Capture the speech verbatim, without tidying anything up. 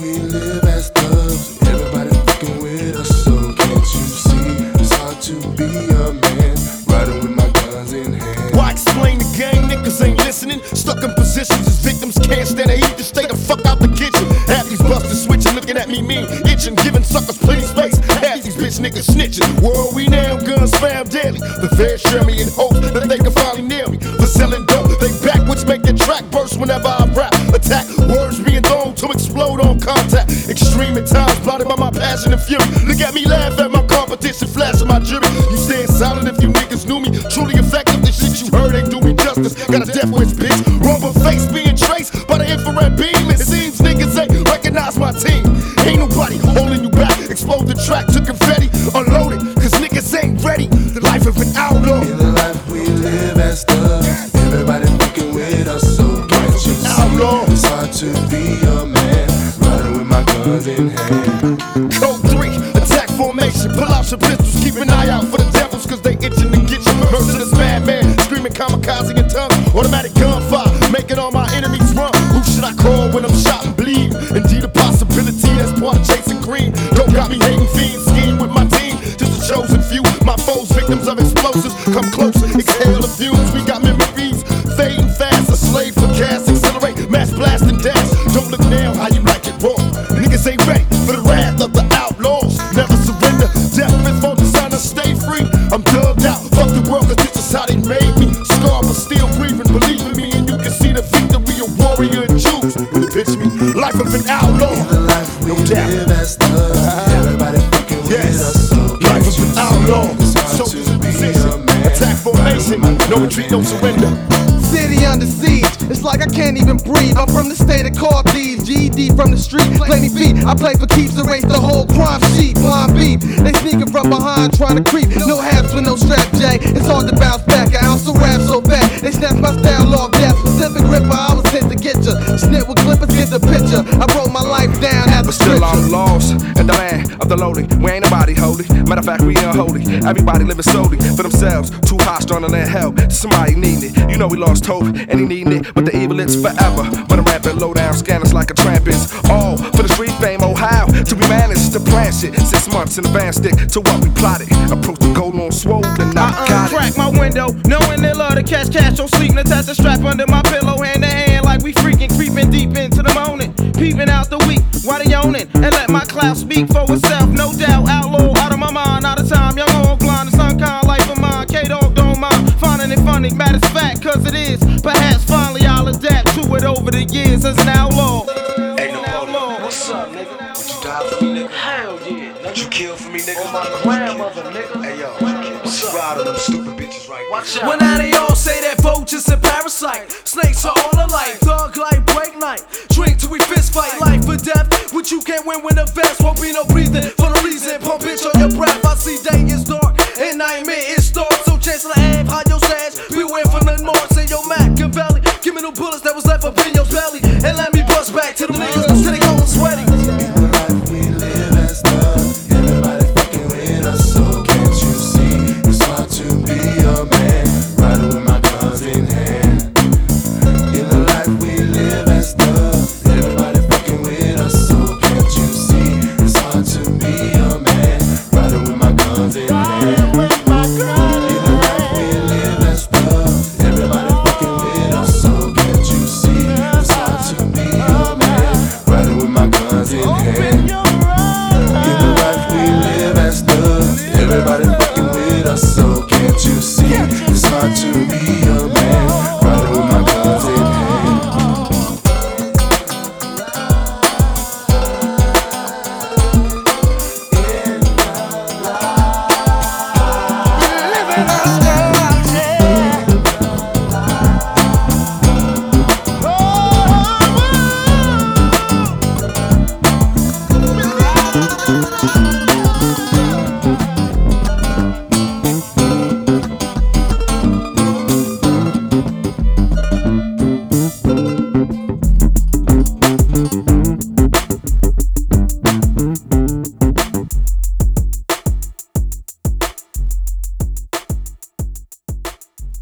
we live as thugs. Everybody fucking with us, so can't you see? It's hard to be a man, riding with my guns in hand. Why explain the game? Niggas ain't listening. Stuck in positions as victims can't stand the heat. Just stay the fuck out the kitchen. Half these busters switching, looking at me mean, itching, giving suckers plenty space. Half these bitch niggas snitching. World we now, guns spam daily. The feds share me in hope that they can finally nail me for selling dope. They backwards make the track burst whenever I rap. Attack words being thrown to explode on contact. Extreme at times, blinded by my passion and fury. Look at me laugh at my competition, flashing my jury. You staying silent if you niggas knew me. Truly effective, the shit you heard ain't do me justice. Got a death wish, bitch. Rubber face being traced by the infrared beam. It seems niggas ain't recognize my team. Ain't nobody holding you back. Explode the track to confetti, unload it, cause niggas ain't ready. The life of an outlaw. In the life we live as thugs, everybody fucking with us, so can't you see? Outlaw. It's hard to be a man, riding with my guns in hand. Code three, attack formation. Pull out your pistols, keep an eye out for the devils, cause they itching to get you. Merciless madman, screaming kamikaze in tongues. Automatic gunfire, making all my enemies run. Who should I call when I'm shot and bleed? Indeed a possibility, that's part of chasing green. Don't got me hating fiends, scheme with my team. Just a chosen few, my foes, victims of explosives. Come closer, exhale the fumes. We got memories, fading fast. A slave for gas, accelerate, mass blast and dash. Don't look now, how you like it raw. Niggas ain't ready for the wrath of the outlaws. Never surrender, death before the sun to stay free. I'm dubbed out, fuck the world, cause this is how they made me. Scarred but still breathing, believe in me. And you can see the victory of warrior and Jews. When it pitch me, life of an outlaw. In the life we No doubt. live as thugs, everybody fucking Yes. with us, so Life can't of you an see? outlaw. It's hard Soldiers to in be a position. man, Attack formation. No retreat, no surrender. City under siege, it's like I can't even breathe. I'm from the state of car thieves, G E D from the street, plenty feet. I play for keeps, erase the whole crime sheet. Blind beef, they sneaking from behind, trying to creep. No hats with no strap, Jay. It's hard to bounce back. An ounce of rap so fat, they snatch my style off. That specific ripper, I was hit to get ya. Snip with clippers, get the picture. I wrote my life down as a But still scripture. I'm lost in the land of the lowly. We ain't nobody holy. Matter of fact, we unholy. Everybody living solely for themselves. Too high, strong to let help. Somebody needing it. You know we lost hope and he needing it. But the evil is forever. When I'm rapping low down, scanners like a tramp is. All for the street fame. Oh how to we managed to plan shit. Six months in advance, stick to what we plotted. Approach the goal on swole and I not got uncrack it. my window, knowing they love to catch cash. So sleeping, attach a strap under my pillow, hand to hand, like we freaking creeping deep into the morning. Peeping out the week, why they yawning? And let my cloud speak for itself. No doubt, outlaw, out of my mind, out of time. Young on blind, the sun kind life of mine. K-Dog don't mind, finding it funny. Matter of fact, cause it is. Perhaps finally I'll adapt to it over the years as an outlaw. Hey, no, hold on. What's up, nigga? Would you die for me, nigga? Hell yeah. Would you kill for me, nigga? On my grandmother, nigga. Hey, yo. What's up? Ride on them stupid bitches right now. Watch out. When now they all say that vultures and parasite. Snakes are all alike, thug like break night. Drink till we fist fight, life or death. What you can't win when the vest won't be no breathing. For no reason, pump bitch on your breath. I see day is dark and nightmare is dark. So Chancellor Ave, hide your stash. Beware from the north, say your Machiavelli. Give me the bullets that was left up in your belly. And let me bust back to the niggas to the